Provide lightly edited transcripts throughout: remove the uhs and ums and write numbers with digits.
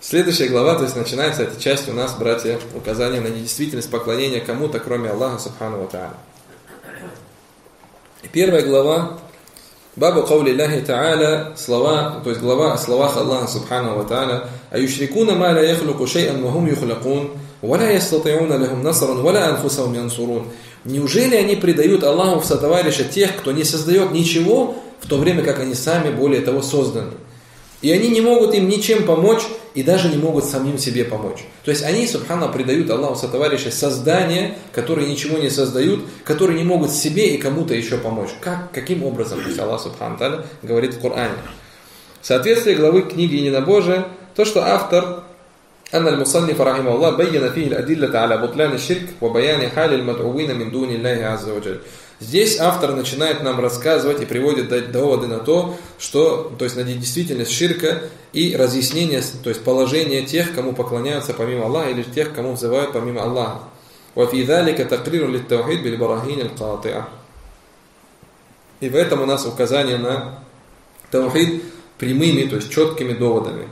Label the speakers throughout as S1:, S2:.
S1: Следующая глава, то есть начинается эта часть у нас, братья, указание на недействительность поклонения кому-то, кроме Аллаха Субхану ва Тааля. Первая глава, Бабу Каули Аллахи Тааля, слова, то есть глава о словах Аллаха Субхану ва Тааля, «Аюшрикуна ма ла яхлуку шей'ан ва хум юхлакун, ва ла ястати'уна лахум насран, ва ла анфусахум янсурун». Неужели они предают Аллаху в сотоварища тех, кто не создает ничего, в то время как они сами более того созданы? И они не могут им ничем помочь, и даже не могут самим себе помочь. То есть они, субхана, предают Аллаху сотоварища создания, которые ничего не создают, которые не могут себе и кому-то еще помочь. Каким образом? То есть Аллах, субхана та'аля, говорит в Коране. В соответствии главы книги Единобожия, то, что автор أن المصنف رحمه الله بين فيه الأدلة على بطلان الشرك وبيان حال المدعوين من دون الله عز وجل. Здесь автор начинает нам рассказывать и приводит доводы на то, что, то есть на действительность ширка и разъяснение, то есть положение тех, кому поклоняются помимо Аллаха, или тех, кому взывают помимо Аллаха. وفي ذلك تقرير للتوحيد بالبراهين القاطعة. И в этом у нас указание на таухид прямыми, то есть четкими доводами.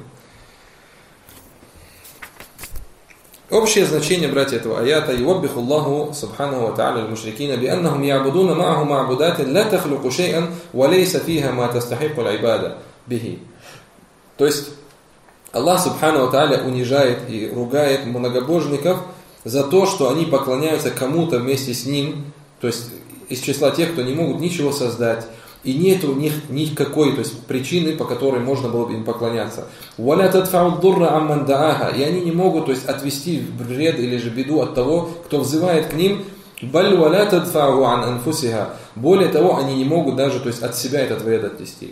S1: Общее значение, братья, этого аята: «Юваббиху Аллаху субханаху ва та'аля аль-мушрикина би'аннахум я'будуна ма'аху ма'будатин ла тахлуку шей'ан ва лейса фиха ма тастахику аль-ибада бихи». То есть Аллах субханаху ва та'аля унижает и ругает многобожников за то, что они поклоняются кому-то вместе с ним, то есть из числа тех, кто не могут ничего создать, и нет у них никакой, то есть, причины, по которой можно было бы им поклоняться. И они не могут, то есть, отвести вред или же беду от того, кто взывает к ним. Более того, они не могут даже, то есть, от себя этот вред отвести.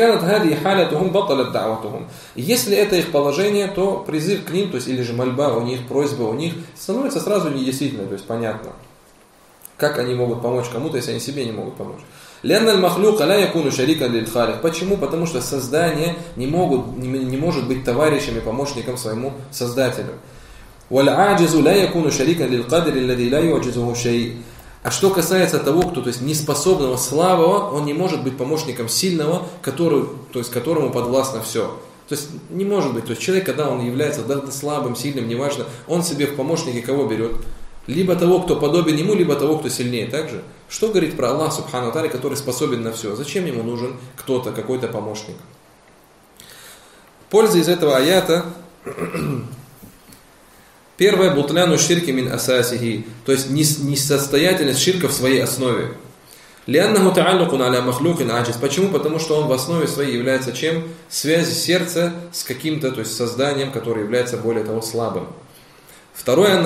S1: Если это их положение, то призыв к ним, то есть, или же мольба у них, просьба у них становится сразу недействительной, то есть понятно. Как они могут помочь кому-то, если они себе не могут помочь? Почему? Потому что создание не может быть товарищем и помощником своему Создателю. А что касается того, кто, то есть неспособного, слабого, он не может быть помощником сильного, которому подвластно все. То есть не может быть. То есть человек, когда он является слабым, сильным, неважно, он себе в помощники кого берет? Либо того, кто подобен ему, либо того, кто сильнее. Также, что говорит про Аллах субхану та'аля, который способен на все? Зачем ему нужен кто-то, какой-то помощник? Польза из этого аята. Первое, бутляну ширки мин асасихи, то есть несостоятельность ширка в своей основе. Лианнаху та'аллукун аля махлукин аджиз. Почему? Потому что он в основе своей является чем? Связь сердца с каким-то, то есть созданием, которое является более того слабым. Второе,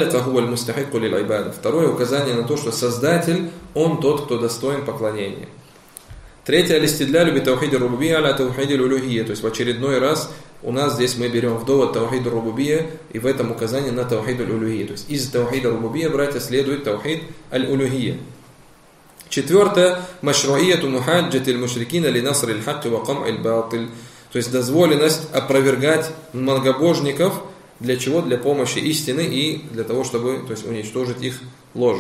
S1: второе указание на то, что Создатель, он тот, кто достоин поклонения. Третье, алистидляли би таухиди рубубия аля таухиди улюхия. То есть в очередной раз у нас здесь мы берем в довод таухиду рубубия, и в этом указание на таухиду улюхия. То есть из таухида рубубия, братья, следует таухид аль-улюхия. Четвертое, машруияту мухаджати аль-мушрикина ли наср аль-хакки ва кам аль-батиль. То есть дозволенность опровергать многобожников. Для чего? Для помощи истины и для того, чтобы, то есть, уничтожить их ложь.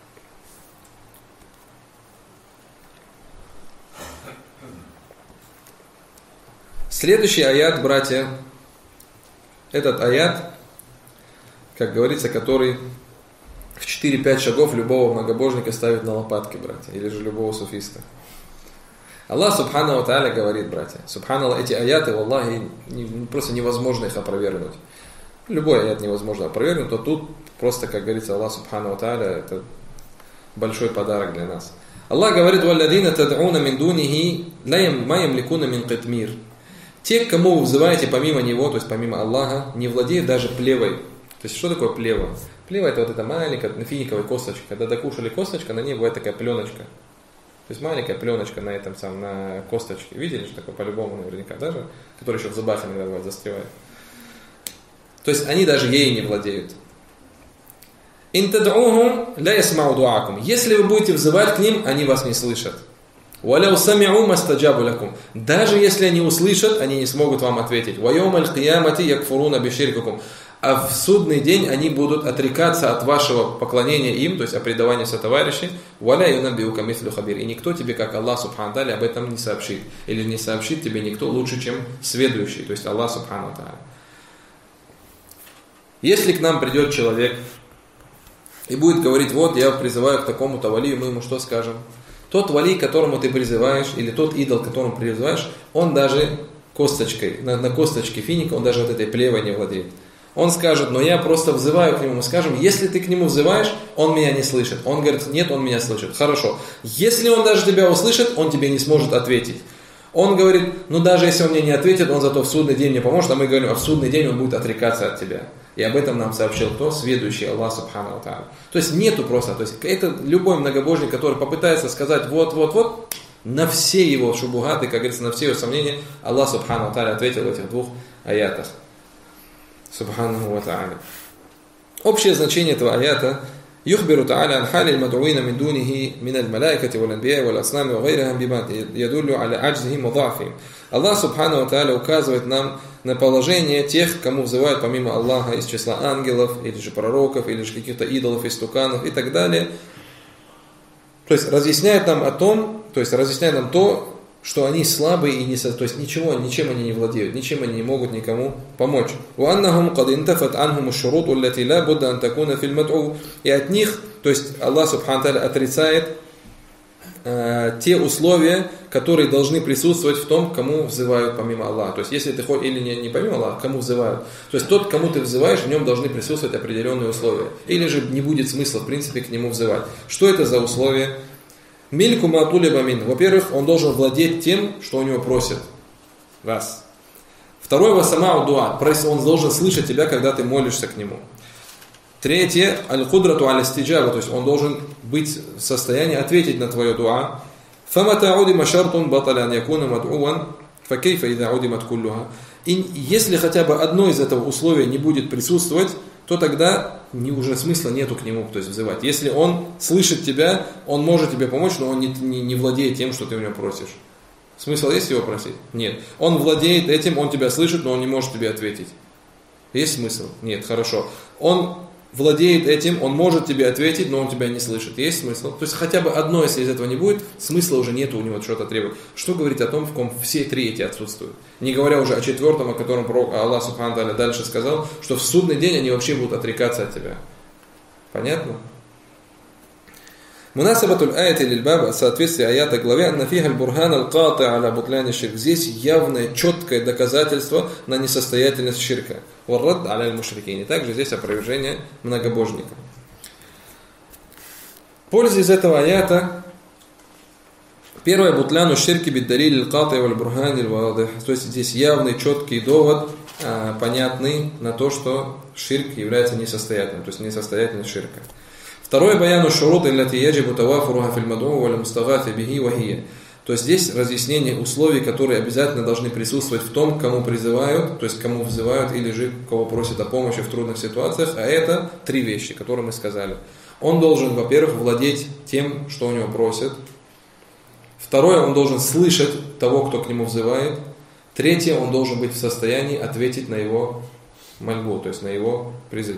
S1: Следующий аят, братья, этот аят, как говорится, который в 4-5 шагов любого многобожника ставит на лопатки, братья, или же любого суфиста. Аллах субхану ва та'аля говорит, братья, субханаллах, эти аяты, валлахи, просто невозможно их опровергнуть. Любой аят невозможно опровергнуть, но тут просто, как говорится, Аллах субхану ва та'аля, это большой подарок для нас. Аллах говорит: «Валладина тад'уна мин дунихи ма ямликуна мин китмир». Те, к кому вы взываете помимо него, то есть помимо Аллаха, не владеют даже плевой. То есть что такое плева? Плева — это вот эта маленькая финиковая косточка. Когда докушали косточку, на ней бывает такая пленочка. То есть маленькая пленочка на этом самом, на косточке. Видели, что такое по-любому наверняка даже, которая еще в зубах иногда бывает застревает. То есть они даже ею не владеют. Если вы будете взывать к ним, они вас не слышат. Даже если они услышат, они не смогут вам ответить. А в судный день они будут отрекаться от вашего поклонения им, то есть о предавании сотоварищей. И никто тебе, как Аллах субхану та'аля, об этом не сообщит. Или не сообщит тебе никто лучше, чем сведущий, то есть Аллах субхану та'аля. Если к нам придет человек и будет говорить, вот я призываю к такому-то валию, мы ему что скажем? Тот вали, к которому ты призываешь, или тот идол, к которому призываешь, он даже косточкой, на косточке финика, он даже вот этой плевой не владеет. Он скажет, но я просто взываю к нему. Мы скажем, если ты к нему взываешь, он меня не слышит. Он говорит, нет, он меня слышит. Хорошо. Если он даже тебя услышит, он тебе не сможет ответить. Он говорит, ну даже если он мне не ответит, он зато в судный день мне поможет, а мы говорим, а в судный день он будет отрекаться от тебя. И об этом нам сообщил кто? Сведущий Аллах Субхану ва Тааля. То есть нету просто, то есть это любой многобожник, который попытается сказать вот, на все его шубугаты, как говорится, на все его сомнения, Аллах Субхану ва Тааля ответил в этих двух аятах. Субхану ва Тааля. Общее значение этого аята يخبر تعالى عن حال المدعوين من دونه من الملائكة والأنبياء والأصنام وغيرهم بما يدل على عجزهم وضعفهم. Аллах Субхану ва Тааля указывает нам на положение тех, кому взывают помимо Аллаха из числа ангелов, или же пророков, или же каких-то идолов, истуканов и так далее. То есть разъясняет нам то, что они слабые и то есть ничем они не владеют, ничем они не могут никому помочь. И от них, то есть Аллах Субхану ва Тааля отрицает те условия, которые должны присутствовать в том, кому взывают помимо Аллаха. То есть если ты хоть или не помимо Аллаха, кому взывают. То есть тот, кому ты взываешь, в нем должны присутствовать определенные условия. Или же не будет смысла в принципе к нему взывать. Что это за условия? Мильку матули бамин. Во-первых, он должен владеть тем, что у него просят. Раз. Второе, васамау дуа. Он должен слышать тебя, когда ты молишься к нему. Третье, аль-кудрату аль-истиджаба. То есть он должен быть в состоянии ответить на твое дуа. Фамата удима шартун баталя ан якуна мад'уан, факейфа ида удимат куллуха. И если хотя бы одно из этого условия не будет присутствовать, то тогда уже смысла нету к нему, то есть взывать. Если он слышит тебя, он может тебе помочь, но он не владеет тем, что ты у него просишь. Смысл есть его просить? Нет. Он владеет этим, он тебя слышит, но он не может тебе ответить. Есть смысл? Нет, хорошо. Он владеет этим, он может тебе ответить, но он тебя не слышит. Есть смысл? То есть хотя бы одно, если из этого не будет, смысла уже нету у него что-то требовать. Что говорить о том, в ком все три эти отсутствуют? Не говоря уже о четвертом, о котором пророк Аллах Субхану ва Тааля дальше сказал, что в судный день они вообще будут отрекаться от тебя. Понятно? Мунасабатуль аяти лиль-баба, соответствие аята главе, анна фиха аль-бурхан аль-кати аля бутляни ширк. Здесь явное, четкое доказательство на несостоятельность ширка. Варрад аля аль-мушрикин. Также здесь опровержение многобожников. Польза из этого аята. Первое, бутляну ширки биддалиль аль-кати валь-бурхан аль-вадих. То есть здесь явный, четкий довод, понятный на то, что ширк является несостоятельным. То есть несостоятельность ширка. Второе, баяну шурут илляти яджибу тавафуруха филь мад'у валь мустагафи бихи вахия. То есть здесь разъяснение условий, которые обязательно должны присутствовать в том, кому призывают, то есть кому взывают или же кого просят о помощи в трудных ситуациях. А это три вещи, которые мы сказали. Он должен, во-первых, владеть тем, что у него просят. Второе, он должен слышать того, кто к нему взывает. Третье, он должен быть в состоянии ответить на его мольбу, то есть на его призыв.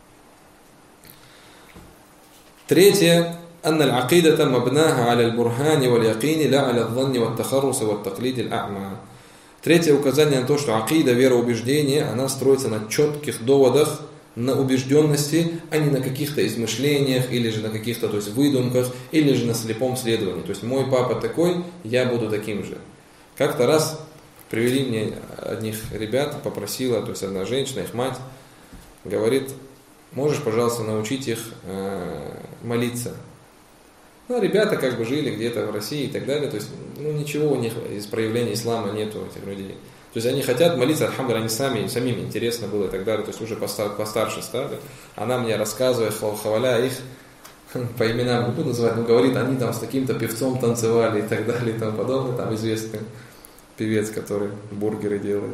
S1: Третье, أن العقيدة مبناها على البرهان واليقين لا على الظن والتخرص والتقليد الأعمى. Третье указание на то, что акида, вера, убеждение, она строится на четких доводах, на убежденности, а не на каких-то измышлениях, или же на каких-то, то есть, выдумках, или же на слепом следовании. То есть, мой папа такой, я буду таким же. Как-то раз привели мне одних ребят, попросила, то есть, одна женщина, их мать, говорит, можешь, пожалуйста, научить их молиться. Ну, ребята как бы жили где-то в России и так далее, то есть, ничего у них из проявления ислама нету у этих людей. То есть, они хотят молиться, альхамдулилля, они самим интересно было и так далее, то есть, уже постарше стали. Она мне рассказывает, хваля их по именам не буду называть, но говорит, они там с таким-то певцом танцевали и так далее и тому подобное, там известный певец, который бургеры делает.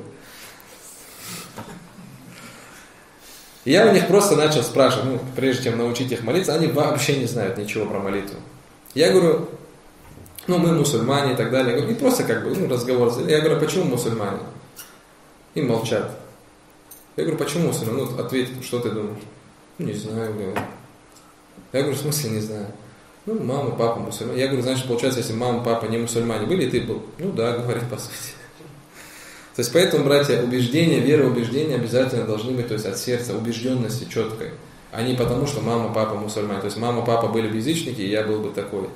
S1: Я у них просто начал спрашивать, прежде чем научить их молиться, они вообще не знают ничего про молитву. Я говорю, мы мусульмане и так далее. Я говорю, и просто как бы разговор. Я говорю, почему мусульмане? И молчат. Я говорю, почему мусульмане? Ответь, что ты думаешь? Не знаю, говорю. Я говорю, в смысле не знаю? Мама, папа мусульмане. Я говорю, значит, получается, если мама, папа не мусульмане были, и ты был? Да, говорит, по сути. То есть поэтому, братья, убеждения, вера, убеждения обязательно должны быть, то есть от сердца, убежденности четкой, а не потому, что мама, папа мусульмане. То есть мама, папа были бы язычники, и я был бы такой.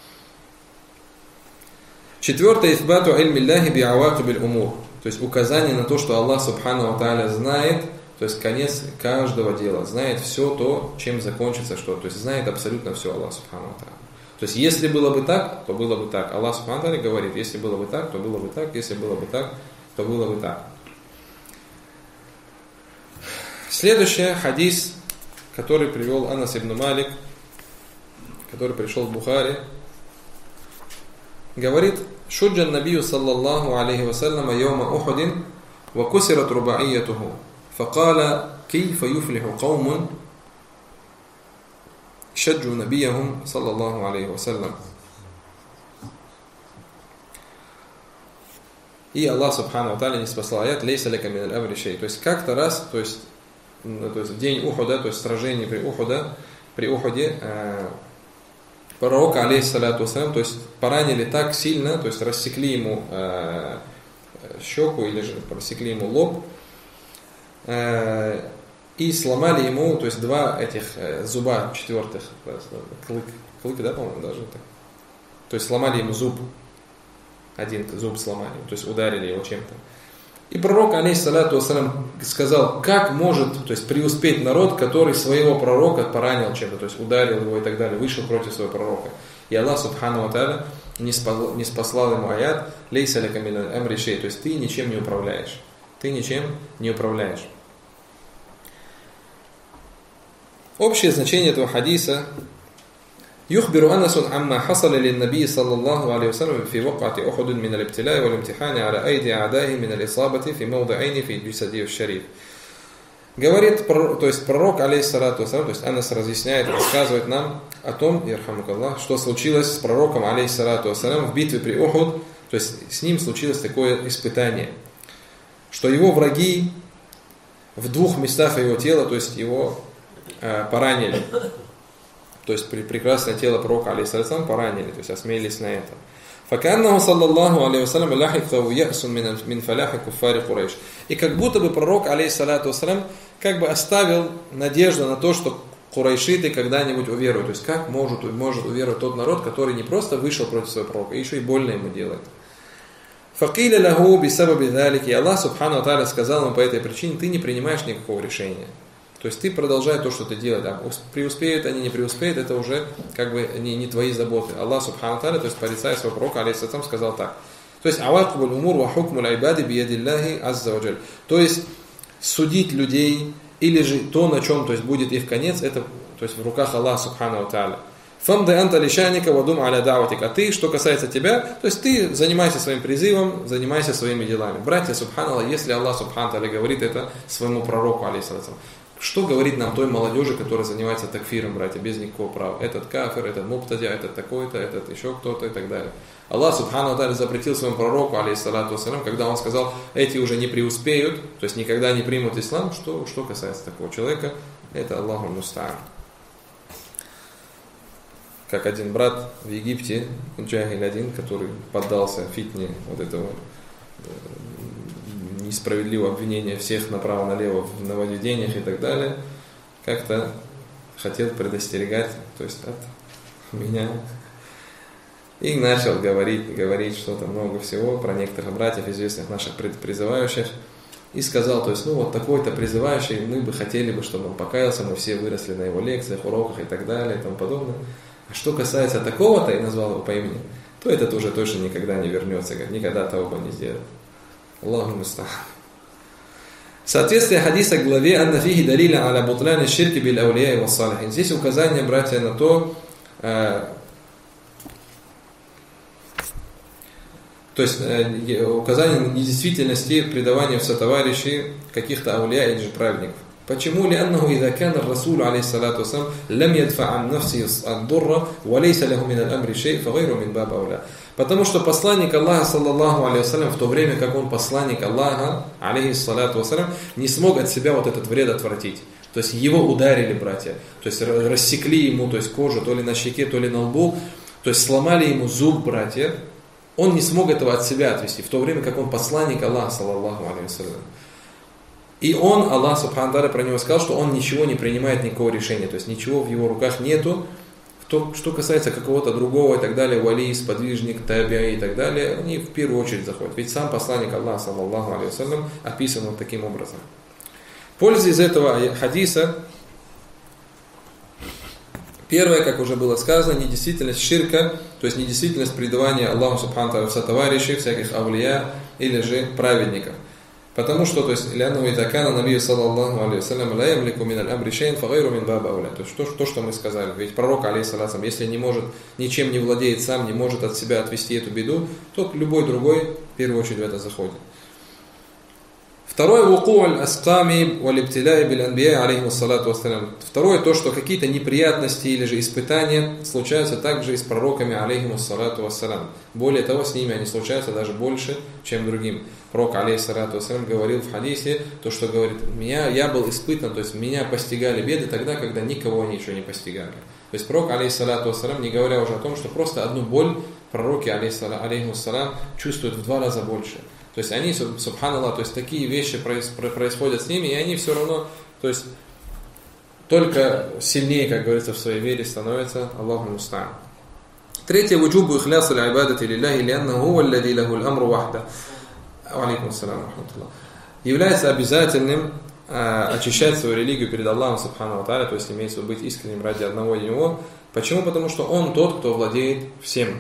S1: Четвертое, ифбату ильмилляхи би'авакибиль умур. То есть указание на то, что Аллах Субхану ва Тааля знает, то есть конец каждого дела, знает все то, чем закончится что. То есть знает абсолютно все Аллах Субхану ва Тааля. То есть если было бы так, то было бы так. Аллах Субхану ва Тааля говорит, если было бы так, то было бы так, если было бы так, то было бы так. Следующий хадис, который привел Анас ибн Малик, который пришел в Бухари, говорит: «Шуджан набию саллаллаху алейхи вассаляма йома Ухудин ва кусират руба'iyyatuhu, факала кейфа юфлиху каумун шаджу набияхум саллаллаху алейхи вассалям». И Аллах Субхану ва Тааля не спасал аят «Лейса лака миналь амри шей». То есть как-то раз, то есть в день Ухуда, то есть сражение при Ухуде, пророка, алейхиссалату вассалям, то есть поранили так сильно, то есть рассекли ему щеку или же рассекли ему лоб и сломали ему, то есть два этих зуба четвертых, клык, да, по-моему, даже так. То есть сломали ему зуб, один зуб сломали, то есть ударили его чем-то. И пророк, алейхиссалату вассалям, сказал, как может, то есть преуспеть народ, который своего пророка поранил чем-то, то есть ударил его и так далее, вышел против своего пророка. И Аллах Субхану ва Тааля не спаслал ему аят «Лейса лака миналь амри шей», то есть ты ничем не управляешь. Ты ничем не управляешь. Общее значение этого хадиса: يخبر أنس عما حصل للنبي صلى الله عليه وسلم في وقعة أحد من الابتلاء والامتحان على أيدي أعدائه من الإصابة في موضعين في جسده الشريف. Говорит, то есть пророк, алейхиссалату вассалям, то есть Анас разъясняет, рассказывает нам о том, ярхамукаллах, что случилось с пророком, алейхиссалату вассалям, в битве при Ухуд, то есть с ним случилось такое испытание, что его враги в двух местах его тела, то есть его поранили. То есть прекрасное тело пророка, алейхиссалям, поранили, то есть осмелились на это. فَكَأَنَّهُ صَلَّى اللَّهُ عَلَيْهِ وَسَلَّمَ لَحِقَهُ يَأْسٌ مِنْ فَلَاحِ كُفَّارِ قُرَيْشِ. И как будто бы пророк, алейхиссалату вассалям, как бы оставил надежду на то, что курайшиты когда-нибудь уверуют. То есть как может уверовать тот народ, который не просто вышел против своего пророка, еще и больно ему делает. فَقِيلَ لَهُ بِسَبَبِ ذَلِكِ. И Аллах Субхану ва Тааля сказал ему по этой причине: ты не принимаешь никакого решения. То есть ты продолжай то, что ты делаешь. А преуспеют они, не преуспеют, это уже как бы не твои заботы. Аллах Субхану ва Тааля, то есть порицая своего пророка, алейхиссалям, сказал так. То есть авакубуль умур ва хукмуль айбади биядиллахи азза ва джаль. То есть судить людей или же то, на чем, то есть будет их конец, это то есть в руках Аллаха Субхану ва Тааля. Фамды анта лишаника вадум аля да'ватик. А ты, что касается тебя, то есть ты занимайся своим призывом, занимайся своими делами. Братья, субханаллах, если Аллах Субхану ва Тааля говорит это своему пророку, алейхиссалям, что говорит нам той молодежи, которая занимается такфиром, братья, без никакого права? Этот кафир, этот муптадя, этот такой-то, этот еще кто-то и так далее. Аллах Субхану ва Тааля запретил своему пророку, алейхиссалату вассалям, когда он сказал, эти уже не преуспеют, то есть никогда не примут ислам. Что касается такого человека, это Аллаху муста'ан. Как один брат в Египте, джахиль один, который поддался фитне вот этого несправедливого обвинения всех направо-налево в нововведениях и так далее, как-то хотел предостерегать, то есть от меня. И начал говорить что-то много всего про некоторых братьев, известных наших призывающих. И сказал, то есть, вот такой-то призывающий, мы бы хотели бы, чтобы он покаялся, мы все выросли на его лекциях, уроках и так далее и тому подобное. А что касается такого-то, и назвал его по имени, то этот уже точно никогда не вернется, никогда того не сделает. Аллаху муста'ан. Соответствие хадиса к главе «Анна фихи далиля аля бутляни ширки биль аулия и вассалихин». Здесь указание, братья, на то есть указание на недействительности предавания в сотоварищи каких-то аулия или же праведников. Почему? لأنه إذا كان الرسول عليه الصلاة والسلام لم يدفع عن نفسه الضر وليس له من الأمر شيء فغيره من باب أولى. Потому что посланник Аллаха, саллаллаху алейхи вассалям, в то время как он посланник Аллаха, алейхиссалату вассалям, не смог от себя вот этот вред отвратить. То есть его ударили, братья, то есть рассекли ему, то есть кожу, то ли на щеке, то ли на лбу, то есть сломали ему зуб, братья. он не смог этого от себя отвести, в то время как он посланник Аллаха, саллаллаху алейхи вассалям. И он, Аллах субхану тааля, про него сказал, что он ничего не принимает, никакого решения, то есть ничего в его руках нету. Что касается какого-то другого и так далее, вали, сподвижник, таби и так далее, они в первую очередь заходят. Ведь сам посланник Аллаха, саллаллаху алейхи вассалям, описан вот таким образом. Польза из этого хадиса, первое, как уже было сказано, недействительность ширка, то есть недействительность предавания Аллаху субхану тааля в сотоварищей, всяких авлия или же праведников. Потому что, то есть, «Лянну идакана набию саллаллаху алейхи вассалям ла ямлику мин аль-амри шейн фагайру мин баба ауля». То есть, то, что мы сказали. Ведь пророк, алейхиссалям, если не может, ничем не владеет сам, не может от себя отвести эту беду, то любой другой, в первую очередь, в это заходит. Второе, вуку'аль асками валибтиляй биль анбия алейхиссалату вассалям. Второе, то, что какие-то неприятности или же испытания случаются также и с пророками алейхиссалату вассалям. Более того, с ними они случаются даже больше, чем другим. Пророк алейхиссалату вассалям говорил в хадисе, то, что говорит, я был испытан, то есть меня постигали беды тогда, когда никого они еще не постигали. То есть пророк алейхиссалату вассалям, не говоря уже о том, что просто одну боль пророки алейхиссалам чувствуют в 2 раза больше. То есть они, субханаллах, то есть такие вещи происходят с ними, и они все равно, то есть только сильнее, как говорится, в своей вере становятся. Аллаху муста'ан. Третье, вуджубу ихлясу л'ибадати лилляхи лианнаху хуа аллади лаху аль-амру вахда. Алейкум ассалям рахматуллах. Является обязательным очищать свою религию перед Аллахом субхану тааля, то есть имеется в виду быть искренним ради одного Него. Почему? Потому что Он тот, кто владеет всем.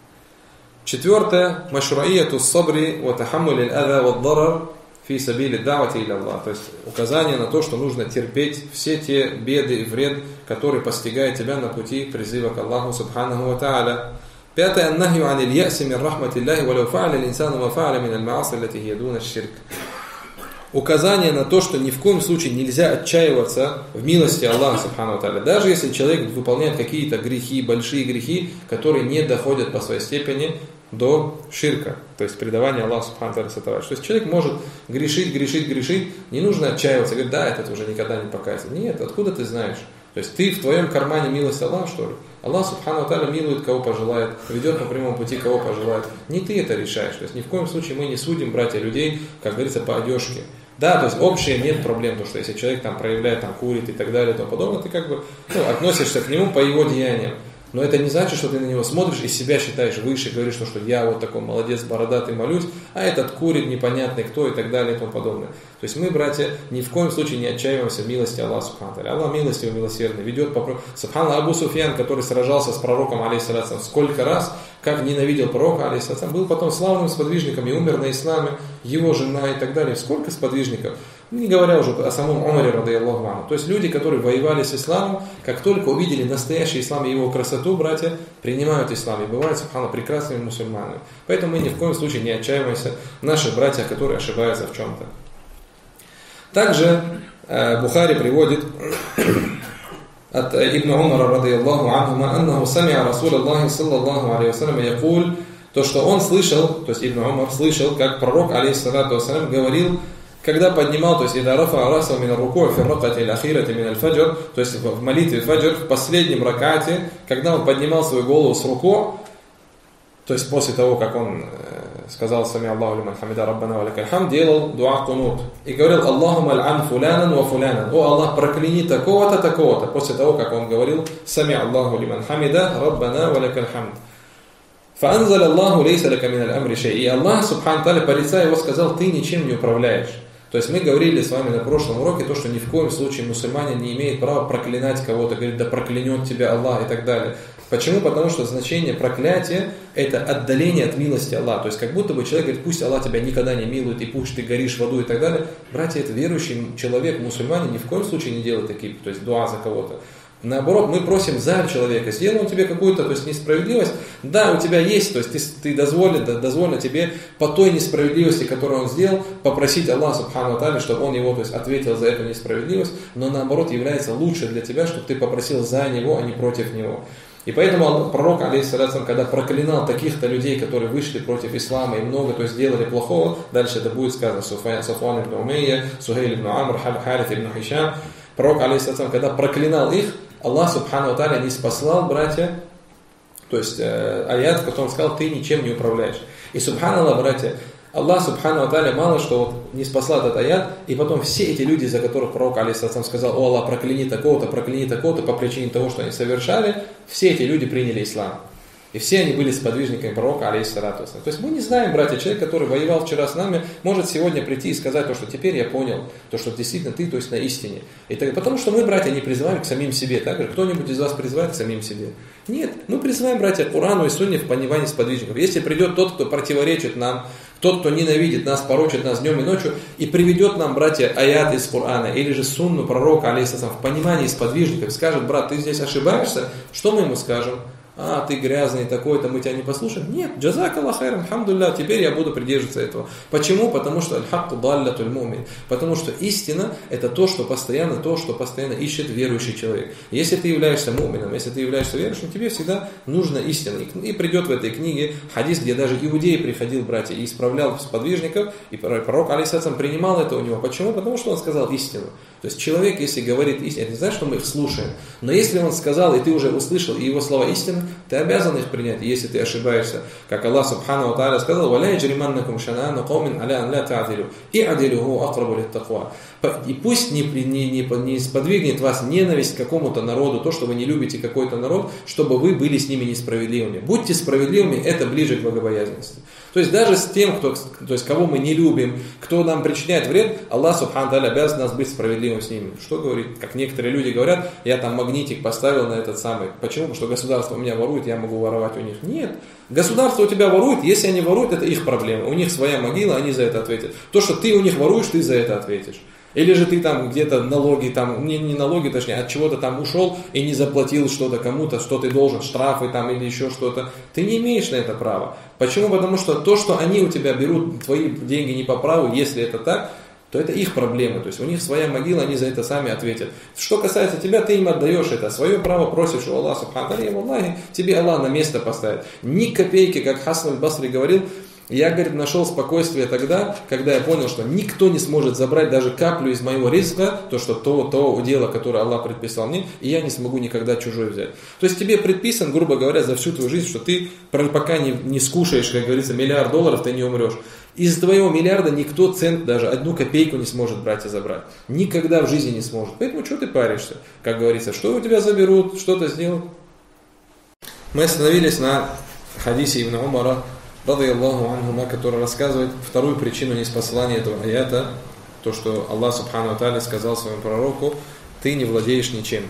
S1: Четвертое, машруияту сабри ва тахаммуль аль-адha ва ад-дарар фи сабили ад-давати иля Аллах. То есть указание на то, что нужно терпеть все те беды и вред, которые постигают тебя на пути призыва к Аллаху субханаху ва тааля. Пятое, аннахью ан аль-яси мин рахматиллахи ва лау фа'аля аль-инсану ма фа'аля мин аль-ма'аси аллати хия дуна аш-ширк. Указание на то, что ни в коем случае нельзя отчаиваться в милости Аллаха субхану ва тааля. Даже если человек выполняет какие-то грехи, большие грехи, которые не доходят по своей степени до ширка, то есть предавания Аллаху субхану ва тааля сотоварища. То есть человек может грешить, не нужно отчаиваться, говорить, да, этот уже никогда не покается. Нет, откуда ты знаешь? То есть ты в твоем кармане милость Аллаха, что ли? Аллах субхану ва тааля милует, кого пожелает, ведет по прямому пути, кого пожелает. Не ты это решаешь. То есть ни в коем случае мы не судим, братья, людей, как говорится, по одежке. Да, то есть общее нет проблем, то что если человек там проявляет, там курит и так далее и тому подобное, ты как бы относишься к нему по его деяниям. Но это не значит, что ты на него смотришь и себя считаешь выше, говоришь, что я вот такой молодец, бородатый, молюсь, а этот курит, непонятный кто и так далее и тому подобное. То есть мы, братья, ни в коем случае не отчаиваемся в милости Аллаха субхану тааля. Аллах милостивый, милосердный, ведет по... Субханаллах, Абу Суфьян, который сражался с пророком, алейхиссалям, сколько раз, как ненавидел пророка, алейхиссалям, был потом славным сподвижником и умер на исламе, его жена и так далее. Сколько сподвижников? Не говоря уже о самом Умаре, радийаллаху анху. То есть люди, которые воевали с исламом, как только увидели настоящий ислам и его красоту, братья, принимают ислам и бывают, субханаллах, прекрасными мусульманами. Поэтому мы ни в коем случае не отчаиваемся в наших братьях, которые ошибаются в чем-то. Также Бухари приводит от Ибн Умара, радийаллаху анхума, аннаху сами'a Расулаллахи саллаллаху алейхи вассалям якуль, то, что он слышал, то есть Ибн Умар слышал, как пророк, алейхиссалату вассалям, говорил, когда поднимал, то есть «Ида рафа раса мин руку фи ракати аль-ахирати мин аль-фаджр», то есть в молитве фаджр, в последнем ракате, когда он поднимал свою голову с руку, то есть после того, как он сказал «Сами Аллаху лиман хамида раббана ва лакаль хамд», делал дуа кунут и говорил «Аллахума аль-ан фулянан ва фулянан», «О Аллах, прокляни такого-то, такого-то», после того, как он говорил «Сами Аллаху лиман хамида раббана ва лакаль хамд». «Фаанзал Аллаху лейса лака мин аль-амри шей». И Аллах, субхану тааля, по лицу его сказал, ты ничем не управляешь. То есть мы говорили с вами на прошлом уроке, то, что ни в коем случае мусульманин не имеет права проклинать кого-то, говорит, да проклянет тебя Аллах и так далее. Почему? Потому что значение проклятия – это отдаление от милости Аллаха. То есть как будто бы человек говорит, пусть Аллах тебя никогда не милует, и пусть ты горишь в аду и так далее. Братья, это верующий человек, мусульманин, ни в коем случае не делает такие, то есть дуа за кого-то. Наоборот, мы просим за человека, сделал он тебе какую-то, то есть несправедливость, да, у тебя есть, то есть ты дозволено тебе по той несправедливости, которую он сделал, попросить Аллаха субхану тааля, чтобы он его, то есть ответил за эту несправедливость, но наоборот является лучше для тебя, чтобы ты попросил за него, а не против него. И поэтому пророк, алейхиссалям, когда проклинал таких-то людей, которые вышли против ислама и много, то есть делали плохого, дальше это будет сказано, Сафван ибн Умейя, Сухейль ибн Амр, Харит ибн Хишам, пророк, алейхиссалям, когда проклинал их, Аллах субхану тааля не спаслал, братья, То есть аят, в котором сказал, ты ничем не управляешь. И субханаллах, братья, Аллах субхану аталя мало что вот не спасла этот аят, и потом все эти люди, за которых пророк алейхиссалям сказал, о Аллах, прокляни такого-то по причине того, что они совершали, все эти люди приняли ислам. И все они были сподвижниками пророка, алейхиссалату. То есть мы не знаем, братья, человек, который воевал вчера с нами, может сегодня прийти и сказать то, что теперь я понял, то, что действительно ты, то есть на истине. И так, потому что мы, братья, не призываем к самим себе. Так же кто-нибудь из вас призывает к самим себе? Нет, мы призываем, братья, к Корану и Сунне в понимании сподвижников. Если придет тот, кто противоречит нам, тот, кто ненавидит нас, порочит нас днем и ночью, и приведет нам, братья, аят из Корана, или же сунну пророка, алейхиссалям, в понимании сподвижников, скажет, брат, ты здесь ошибаешься, что мы ему скажем? А, ты грязный такой-то, мы тебя не послушаем. Нет, джазак Аллах хайран, алхамдулилля, теперь я буду придерживаться этого. Почему? Потому что аль-хакку даллятуль мумин. Потому что истина это то, что постоянно ищет верующий человек. Если ты являешься мумином, если ты являешься верующим, тебе всегда нужна истина. И придет в этой книге хадис, где даже иудей приходил, братья, и исправлял сподвижников, и пророк алейхиссалям принимал это у него. Почему? Потому что он сказал истину. То есть человек, если говорит истину, это не значит, что мы их слушаем. Но если он сказал, и ты уже услышал, и его слова истины, ты обязан их принять, если ты ошибаешься. Как Аллах субхану ва тааля сказал, «Валя яджриманнакум шанану каумин аля ан ля та'адилю, и'адилюху акрабу литтаква». И пусть не сподвигнет вас ненависть к какому-то народу, то, что вы не любите какой-то народ, чтобы вы были с ними несправедливыми. Будьте справедливыми, это ближе к богобоязненности. То есть даже с тем, кого мы не любим, кто нам причиняет вред, Аллах субхану ва тааля обязан нас быть справедливым с ними. Что говорит? Как некоторые люди говорят, я там магнитик поставил на этот самый. Почему? Потому что государство у меня ворует, я могу воровать у них. Нет. Государство у тебя ворует, если они воруют, это их проблема. У них своя могила, они за это ответят. То, что ты у них воруешь, ты за это ответишь. Или же ты там где-то налоги, там, не налоги, точнее, от чего-то там ушел и не заплатил что-то кому-то, что ты должен, штрафы там или еще что-то. Ты не имеешь на это права. Почему? Потому что то, что они у тебя берут, твои деньги не по праву, если это так, то это их проблемы. То есть у них своя могила, они за это сами ответят. Что касается тебя, ты им отдаешь это. Свое право просишь у Аллаха, субхану ва тааля, тебе Аллах на место поставит. Ни копейки, как Хасан аль-Басри говорил, я, говорит, нашел спокойствие тогда, когда я понял, что никто не сможет забрать даже каплю из моего ризка, то дело, которое Аллах предписал мне, и я не смогу никогда чужой взять. То есть тебе предписан, грубо говоря, за всю твою жизнь, что ты пока не скушаешь, как говорится, $1 миллиард, ты не умрешь. Из твоего миллиарда никто цент, даже 1 копейку не сможет брать и забрать. Никогда в жизни не сможет. Поэтому что ты паришься? Как говорится, что у тебя заберут, что-то сделают. Мы остановились на хадисе Ибн Умара, радийаллаху анхума, который рассказывает вторую причину неспослания этого аята, то, что Аллах субхану ва тааля сказал своему пророку, ты не владеешь ничем.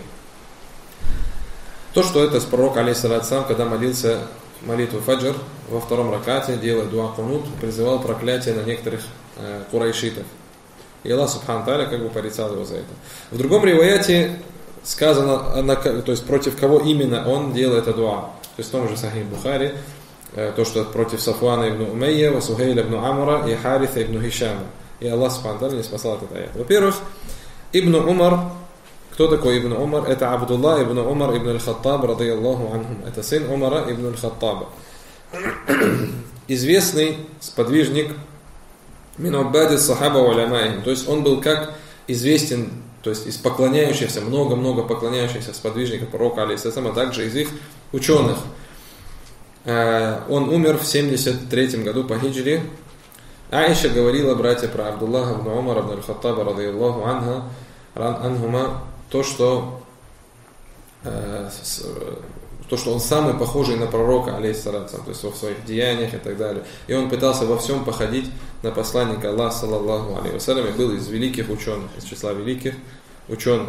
S1: То, что это пророк, алейхиссалям, когда молился молитву фаджр, во втором ракате, делая дуа кунут, призывал проклятие на некоторых курайшитов. И Аллах субхану ва тааля как бы порицал его за это. В другом риваяте сказано, то есть против кого именно он делает это дуа. То есть в том же Сахих Бухари, то, что против Сафуана ибн Умейя, Сухейля ибн Амра и Хариса ибн Хишама. И Аллах субхану ва тааля не спасал этот аят. Во-первых, Ибн Умар. Кто такой Ибн Умар? Это Абдулла ибн Умар ибн аль-Хаттаб, радийаллаху анхум. Это сын Умара ибн аль-Хаттаба. Известный сподвижник мин убади сахаба уламаихим. То есть он был как известен, то есть из поклоняющихся, много-много поклоняющихся сподвижников пророка, алейхиссалям, а также из их ученых. Он умер в 73 году по хиджре. Аиша говорила, братья, про Абдуллаха ибн Умара ибн аль-Хаттаба, радийаллаху анхума, то, что он самый похожий на пророка, алейхиссалям, то есть в своих деяниях и так далее. И он пытался во всем походить на посланника Аллаха, саллаллаху алейхи вассалям, и был из великих ученых, из числа великих ученых.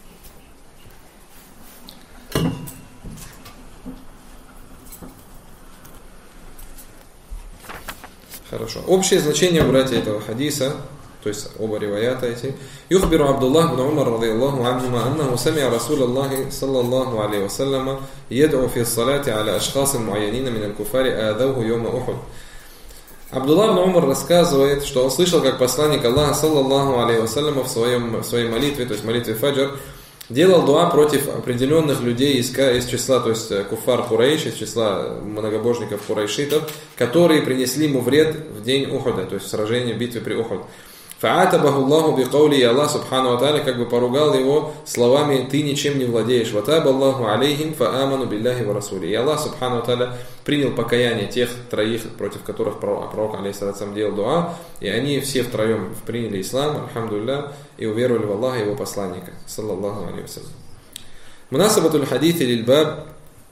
S1: Хорошо. Общее значение, братья, этого хадиса, то есть оба риваята эти. Юхбиру Абдуллах ибн Умар, радийаллаху анхума, аннаху сами'a Расулаллахи, саллаллаху алейхи вассаляма, яд'у фи ссалати аля ашхасин муайянина мин аль-куфари аадавху йома Ухуд. Абдуллах ибн Умар рассказывает, что он слышал, как посланник Аллаха, саллаллаху алейхи вассаляма, в своей молитве, то есть молитве фаджр, делал дуа против определенных людей из числа, то есть куфар Курайш, из числа многобожников курайшитов, которые принесли ему вред в день Ухуда, то есть в сражении, в битве при Ухуд. فَعَاتَبَهُ اللَّهُ بِقَوْلِهِ, Аллах субхану ва тааля как бы поругал его словами: ты ничем не владеешь. وَتَابَ اللَّهُ عَلَيْهِمْ فَآمَنُوا بِاللَّهِ وَرَسُولِهِ. И Аллах субхану ва тааля принял покаяние тех троих, против которых пророк алейхиссалату делал дуа, и они все втроем приняли ислам, альхамдулилля, и уверовали в Аллаха и его посланника, саллаллаху алейхи ва саллям. Мунасабатуль хадити лиль-баб.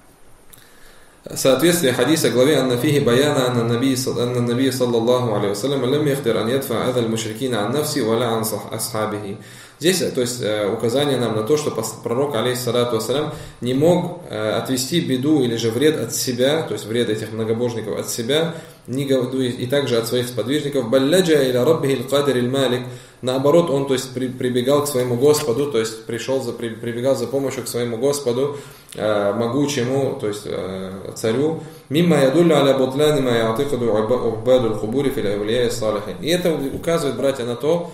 S1: Соответствие хадиса главе «Анна фихи баяна анна наби саллаллаху алейхи ва саллям лам яхдир ан ядфа адаль мушрикина ан нафси валя ан асхабихи». Здесь, то есть, указание нам на то, что пророк алейхиссалату вассалям не мог отвести беду или же вред от себя, то есть вред этих многобожников от себя, и также от своих сподвижников. «Балляджа иля раббихи л-кадир иль-малик». Наоборот, он, то есть, прибегал к своему Господу, то есть прибегал за помощью к своему Господу, могучему, то есть царю. «Мимма ядуллю аля бутлани ма яатикаду убаду л-хубури фил авлияи салихин». И это указывает, братья, на то,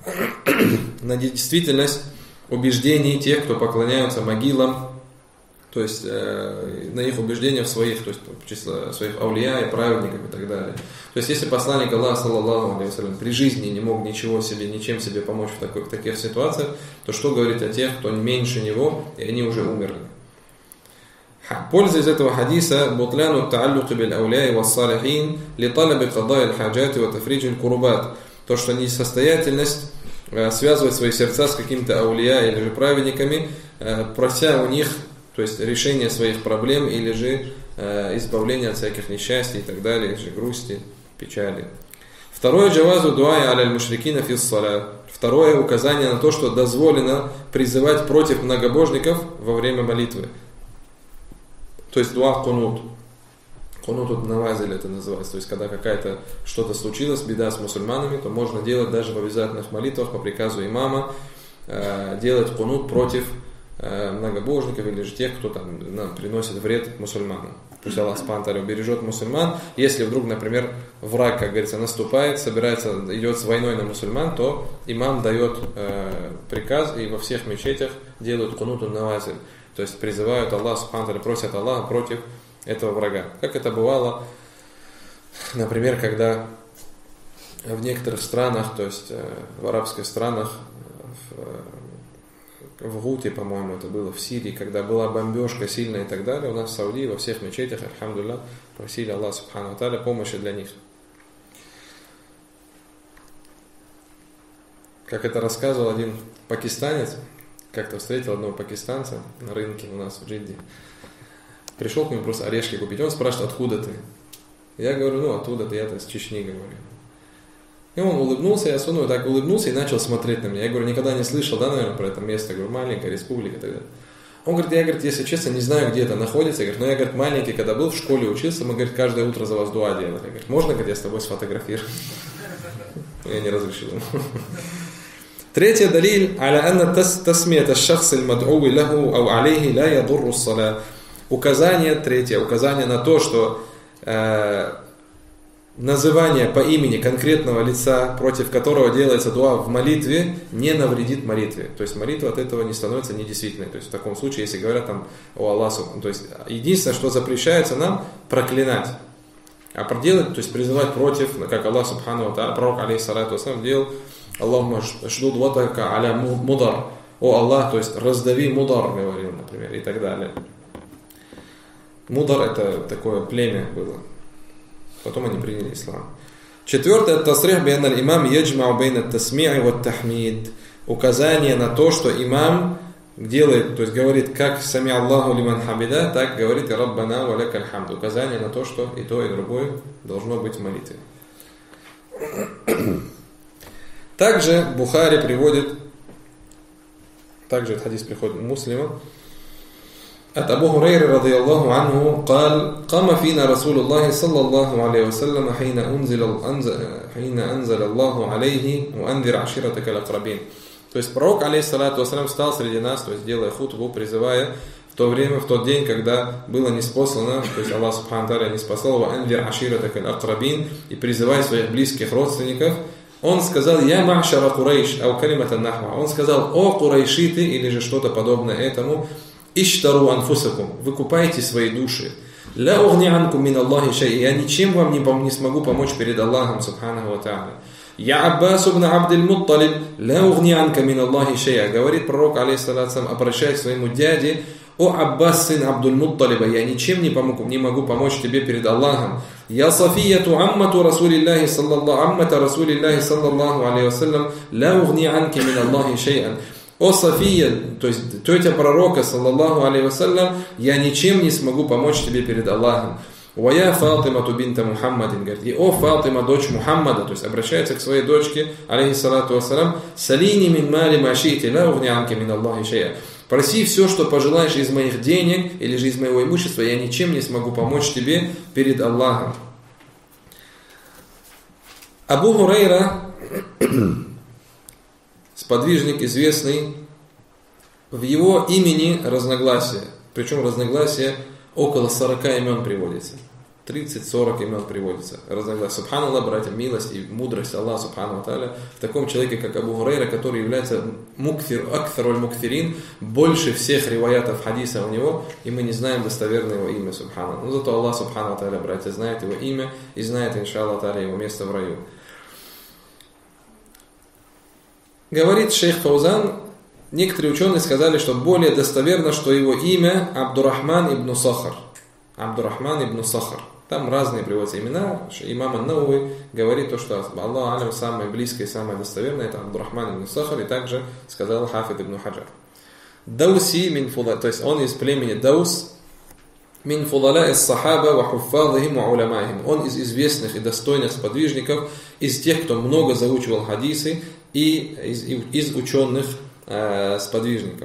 S1: на действительность убеждений тех, кто поклоняются могилам, то есть на их убеждения в своих, то есть число своих аулия и праведников и так далее. То есть если посланник Аллаха, саллаллаху алейхи ва саллям, при жизни не мог ничем себе помочь в таких ситуациях, то что говорить о тех, кто меньше него, и они уже умерли. Польза из этого хадиса: бутляну тааллук биль аулия ва салихин ли талаби кадаи аль-хаджати ва тафриджи аль-курубат. То, что несостоятельность связывать свои сердца с какими-то аулия или же праведниками, прося у них, то есть, решение своих проблем или же избавление от всяких несчастий и так далее, или же грусти, печали. Второе, джавазу дуая аляль мушрикина фис саля. Второе, указание на то, что дозволено призывать против многобожников во время молитвы. То есть дуа кунут. Кунут навазиль это называется. То есть когда какая-то что-то случилось, беда с мусульманами, то можно делать даже в обязательных молитвах по приказу имама, делать кунут против многобожников или же тех, кто там приносит вред мусульманам. Пусть Аллах субхану ва тааля убережет мусульман. Если вдруг, например, враг, как говорится, наступает, идет с войной на мусульман, то имам дает приказ, и во всех мечетях делают кунуту навазиль. То есть призывают Аллах субхану ва тааля, просят Аллаха против этого врага. Как это бывало, например, когда в некоторых странах, то есть в арабских странах, в Гуте, по-моему, это было в Сирии, когда была бомбежка сильная и так далее, у нас в Саудии во всех мечетях, альхамдулилля, просили Аллах субхану ва тааля помощи для них. Как это рассказывал один пакистанец, как-то встретил одного пакистанца на рынке у нас в Джидде. Пришел к нему просто орешки купить. Он спрашивает: откуда ты? Я говорю: оттуда-то, я-то из Чечни, говорю. И он улыбнулся, я так улыбнулся и начал смотреть на меня. Я говорю: никогда не слышал, да, наверное, про это место. Я говорю: маленькая республика и так далее. Он говорит: я, говорит, если честно, не знаю, где это находится. Я говорю: но я, говорит, маленький, когда был в школе, учился, мы, говорит, каждое утро за вас дуа делали. Я говорю: можно, говорит, я с тобой сфотографирую? Я не разрешил ему. Третье, далиль, аля анна тасмият аш-шахс аль-мад'уи лаху ау алейхи ла ядурру ас-салат. Указание, третье, указание на то, что называние по имени конкретного лица, против которого делается дуа в молитве, не навредит молитве. То есть молитва от этого не становится недействительной. То есть в таком случае, если говорят там о Аллаху, то есть единственное, что запрещается нам, проклинать. А проделать, то есть призывать против, как Аллах субхану ва тааля, пророк алейхиссалату вассалям делал: Аллахума шдуд ватака аля мудар. О Аллах, то есть раздави мудар, говорил, например, и так далее. Мудар — это такое племя было. Потом они приняли ислам. Четвертое, тасрих би анна аль-имам яджмау байна ат-тасми'и ва ат-тахмид. Указание на то, что имам делает, то есть говорит как сами Аллаху лиман хамида, так говорит и Раббана ва лакаль хамд. Указание на то, что и то, и другое должно быть в молитве. Также Бухари приводит, также этот хадис приходит у Муслима, от Абу Хурайры радийаллаху анху قال قام فينا رسول الله صلى الله عليه وسلم حين أنزل الله عليه وأنذر عشيرتك الأقربين. То есть пророк алейхиссалату вассалям встал среди нас, то есть делая хутбу, призывая в то время, в тот день, когда было ниспослано, то есть Аллах субхану ва тааля ниспослал وأنذر عشيرتك الأقربين, и призывая своих близких родственников. Он сказал: «Я ма'шара Курайш», ау калиматан нахва. Он сказал: «О курайшиты», или же что-то подобное этому, «Иштару анфусакум», выкупайте свои души. «Ла угни анкум мин Аллахи шай», я ничем вам не смогу помочь перед Аллахом субханаху ва тааля. «Я Аббас ибн Абдиль-Мутталиб, ля угни анка мин Аллахи шейя». Говорит пророк, алейхиссалату, обращаясь к своему дяде: «О Аббас, сын Абдуль-Мутталиба, я ничем не могу помочь тебе перед Аллахом. Я Софияту аммату Расулиллахи саллаллаху алейхи вассалям, ля угни анки мин Аллахи шей'ан». О София, то есть тетя пророка, саллаллаху алейхи вассалям, я ничем не смогу помочь тебе перед Аллахом. «Вая Фатима бинта Мухаммадин», говорит, и о Фатима, дочь Мухаммада, то есть обращается к своей дочке, алейхиссалату вассалям, «Салини мин мали машити, ля угни анки мин Аллахи шей'а». Проси все, что пожелаешь из моих денег или же из моего имущества, я ничем не смогу помочь тебе перед Аллахом. Абу Хурайра, сподвижник известный, в его имени разногласия, причем разногласия около 40 имен приводится. 30-40 имен приводится. Разногласия. Субханаллах, братья, милость и мудрость Аллаха, субхану тааля, в таком человеке, как Абу Хурайра, который является акфаруль мукфирин, больше всех риваятов хадиса у него, и мы не знаем достоверное его имя, субхану. Но зато Аллах, субхану тааля, братья, знает его имя и знает, иншаллах тааля, его место в раю. Говорит шейх Фаузан, некоторые ученые сказали, что более достоверно, что его имя Абдурахман ибн Сахар. Абдурахман ибн Сахар. Там разные приводятся имена. Имам ан-Навави говорит то, что Аллах алям, самое близкое и самое достоверное, это Абдурахман ибн Сахар, и также сказал Хафид ибн Хаджар. Дауси мин фудала, то есть он из племени Даус, мин фудала из сахаба ва хуффадхим ва уламахим. Он из известных и достойных сподвижников, из тех, кто много заучивал хадисы, и из ученых сподвижников.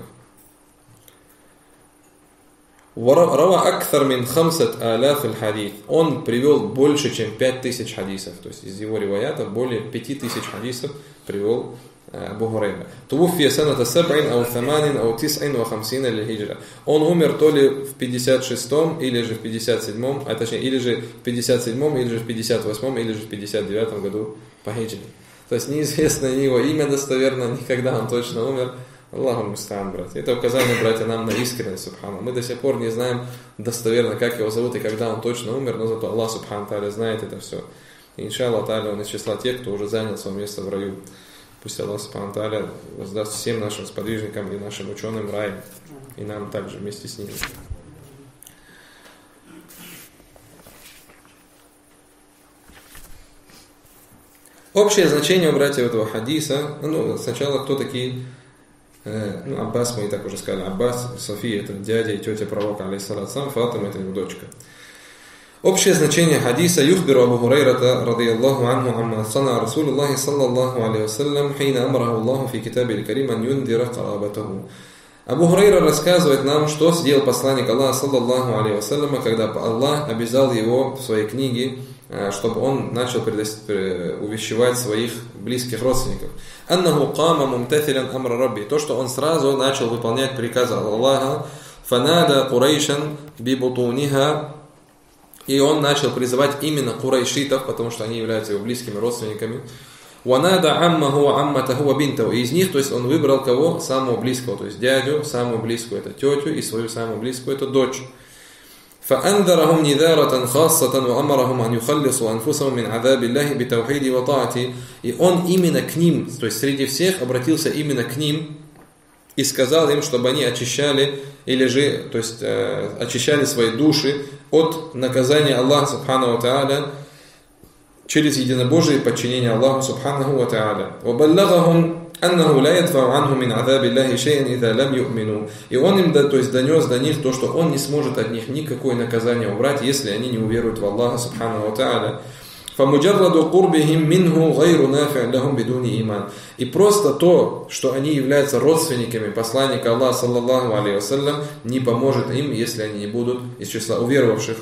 S1: Рава акthar мин 5000 аль-хадис. Он привел больше, чем 5000 хадисов. То есть из его риваятов более 5000 хадисов привел Абу Хурайра. Туффия саната 7 ау 8 ау 59 лихиджра. Он умер то ли в 56-м, или же в 57-м, а точнее, или же в 57-м, или же в 58-м, или же в 59-м году по хиджре. То есть неизвестно ни его имя достоверно, ни когда он точно умер. Аллаху мустаан, братья. Это указание, братья, нам на искренность, субхану. Мы до сих пор не знаем достоверно, как его зовут и когда он точно умер, но зато Аллах, субхану тааля, знает это все. И иншаллах тааля, он из числа тех, кто уже занял свое место в раю. Пусть Аллах, субхану тааля, воздаст всем нашим сподвижникам и нашим ученым рай, и нам также вместе с ними. Общее значение, братья, этого хадиса, сначала кто такие... Аббас, мы и так уже сказали, Аббас, София, это дядя и тетя пророка, алейхиссалату, Фатима, это его дочка. Общее значение хадиса: юхбиру Абу Хурайрата, радияллаху анху, амма сана Расулуллахи саллаллаху алейхи вассалям, хейна амраху Аллаху фи китаби аль-карим ан юндира карабатаху. Абу Хурайра рассказывает нам, что сделал посланник Аллаха, саллаллаху алейхи вассалям, когда Аллах обязал его в своей книге, чтобы он начал увещевать своих близких родственников. Аннаху кама мумтатилян амра рабби. То, что он сразу начал выполнять приказы Аллаха. Фанада курайшан бибутуниха. И он начал призывать именно курайшитов, потому что они являются его близкими родственниками. Ванада аммаху амматаху бинтаху. И из них, то есть он выбрал кого? Самого близкого, то есть дядю, самую близкую это тетю и свою самую близкую это дочь. فأنذرهم نذارة خاصة وأمرهم أن يخلصوا أنفسهم من عذاب الله بتوحيد وطاعته. И он именно к ним, то есть среди всех обратился именно к ним и сказал им, чтобы они очищали, или же, то есть очищали свои души от наказания Аллаха субхану ва тааля через единобожие подчинение Аллаху субханаху ва тааля. وبلغهم أنه لا يدفع عنهم من عذاب الله شيئا إذا لم يؤمنوا. И он им, то есть донес до них то, что он не сможет от них никакое наказание убрать, если они не уверуют в Аллаха субхану ва тааля. فمجرد قربهم منه غير نافع لهم بدون إيمان. И просто то, что они являются родственниками посланника Аллаха саллаллаху алейхи вассалям, не поможет им, если они не будут из числа уверовавших.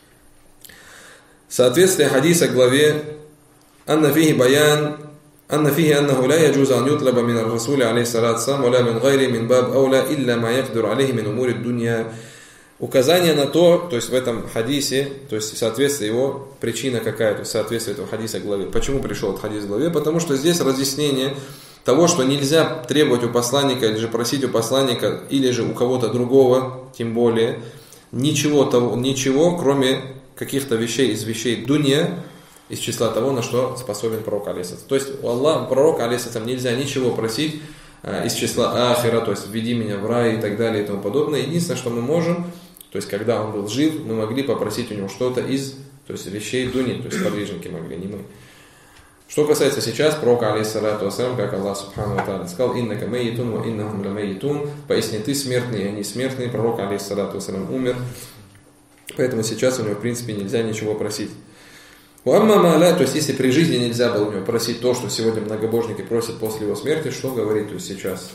S1: Соответствие хадиса главе أن فيه بيان أن فيه أنه لا يجوز أن يطلب من الرسول عليه الصلاة والسلام ولا من غيره من باب أولى إلا ما يقدر عليه من أمور الدنيا. Указание на то есть в этом хадисе, то есть соответствие его, причина какая, то есть соответствие этого хадиса главе. Почему пришел этот хадис в главе? Потому что здесь разъяснение того, что нельзя требовать у посланника, или же просить у посланника, или же у кого-то другого, тем более, ничего, кроме каких-то вещей из вещей дунья, из числа того, на что способен пророк алейхиссалям. То есть у Аллаха, пророка алейхиссалям нельзя ничего просить из числа ахира, то есть введи меня в рай и так далее и тому подобное. Единственное, что мы можем, то есть когда он был жив, мы могли попросить у него что-то из, то есть вещей дуни, то есть подвижники могли, не мы. Что касается сейчас пророка, алейхиссалату вассалям, как Аллах субхану ва тааля сказал: «Иннака мейитун ва иннахум ла мейитун», поясни, ты смертный, и они смертные. Пророк, алейхиссалату вассалям, умер, поэтому сейчас у него в принципе нельзя ничего просить. То есть если при жизни нельзя было у него просить то, что сегодня многобожники просят после его смерти, что говорит, то есть сейчас.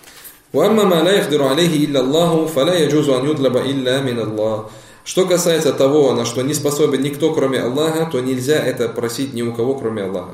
S1: Что касается того, на что не способен никто, кроме Аллаха, то нельзя это просить ни у кого, кроме Аллаха.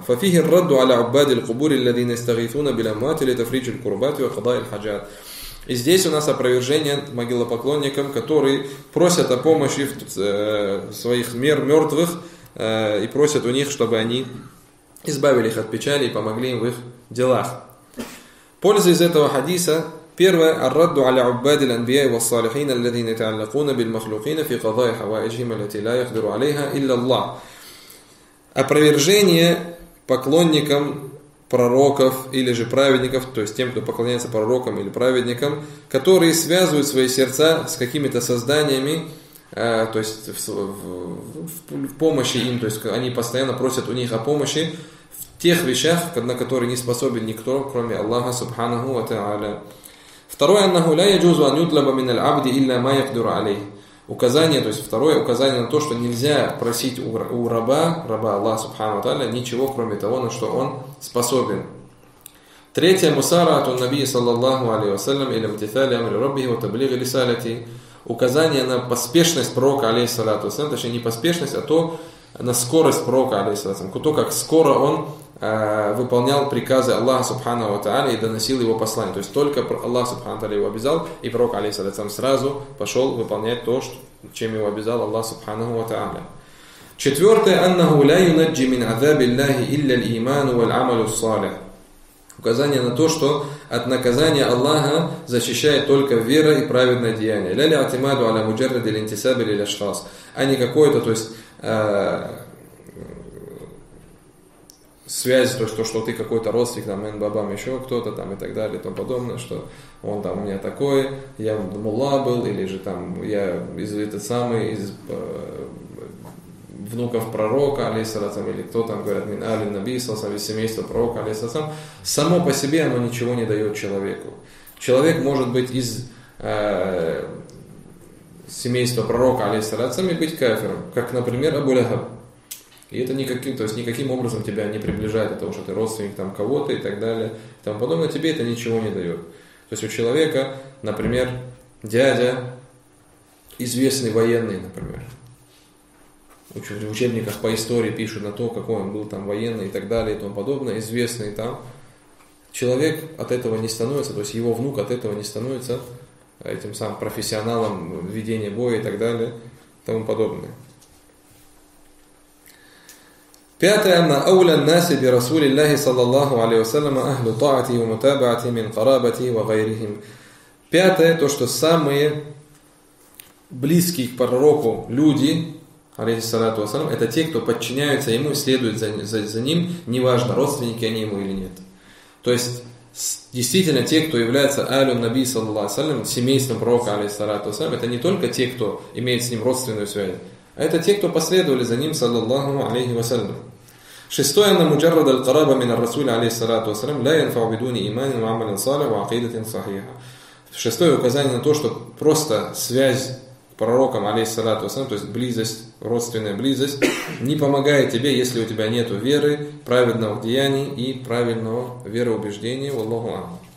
S1: И здесь у нас опровержение могилопоклонникам, которые просят о помощи своих мертвых и просят у них, чтобы они избавили их от печали и помогли им в их делах. Польза из этого хадиса. Первое: «Ар-радду аля уббади л-анбияи ва-ссалихина, алладхина ятааллакуна биль-махлукина фи кадаи хаваиджхим, аллати ла яхдиру алейха илля Аллах». Опровержение поклонникам пророков или же праведников, то есть тем, кто поклоняется пророкам или праведникам, которые связывают свои сердца с какими-то созданиями, то есть в помощи им, то есть они постоянно просят у них о помощи в тех вещах, на которые не способен никто, кроме Аллаха субханаху ва тааля. Второе: «Аннаху ла яджузу ан ютлаба мин аль-абди илля ма якдуру алейх». Указание, то есть второе указание на то, что нельзя просить у раба Аллаха субхану ва тааля ничего, кроме того, на что он способен. Третье: «Мусарату набии саллаллаху алейхи вассалям иля имтитали амри раббихи ва таблиги рисалати». Указание на поспешность пророка, алейхиссалату вассалям, точнее не поспешность, а то на скорость пророка, алейхиссалату вассалям, то, как скоро он выполнял приказы Аллаха субхану ва тааля и доносил его послание. То есть только Аллах субхану ва тааля его обязал, и пророк, алейхиссалату вассалям, сразу пошел выполнять то, чем его обязал Аллах субхану ва тааля. Четвертое: «Аннаху ла юнаджи мин азаби Аллахи илля аль-иману валь-амалу ссалих». Указание на то, что от наказания Аллаха защищает только вера и праведное деяние. «Ля ли-атимаду аля муджарради линтисаби лиль-ашхас», а не какое-то, то есть связь, то, что ты какой-то родственник, там, бабам, еще кто-то там и так далее и тому подобное, что он там у меня такой, я мулла был, или же там я из внуков пророка, алейхиссалату, или кто там говорят, мин али наби, из семейства пророка, алейхиссалату. Само по себе оно ничего не дает человеку. Человек может быть из семейства пророка, алейхиссалату, и быть кафиром, как, например, Абу Лахаб. И это никаким образом тебя не приближает от того, что ты родственник там кого-то и так далее, и тому подобное, тебе это ничего не дает. То есть у человека, например, дядя, известный военный, например, в учебниках по истории пишут на то, какой он был там военный и так далее и тому подобное, известный там, человек от этого не становится, то есть его внук от этого не становится этим самым профессионалом ведения боя и так далее и тому подобное. Пятое: «Анна ауля наси би расулиллахи саллаллаху алейхи вассалям ахлю таати ва мутабаати мин карабати ва гайрихим». Пятое: то, что самые близкие к пророку люди, алейхиссалату вассалям, это те, кто подчиняются ему и следуют за ним, неважно, родственники они ему или нет. То есть, действительно, те, кто является алю наби, саллаллаху алейхи вассалям, семейством пророка, алейхиссалату вассалям, это не только те, кто имеет с ним родственную связь, а это те, кто последовали за ним, саллаллаху алейхи вассалям. Шестое: «Анна муджаррад аль-караба мин ар-расуля алейхиссалату вассалям ла янфау бидуни иманин ва амалин салих ва акидатин сахиха». Шестое указание на то, что просто связь с пророком, алейхиссалату вассалям, то есть близость, родственная близость, не помогает тебе, если у тебя нет веры, праведных деяний и правильного вероубеждения. Валлаху а'лам.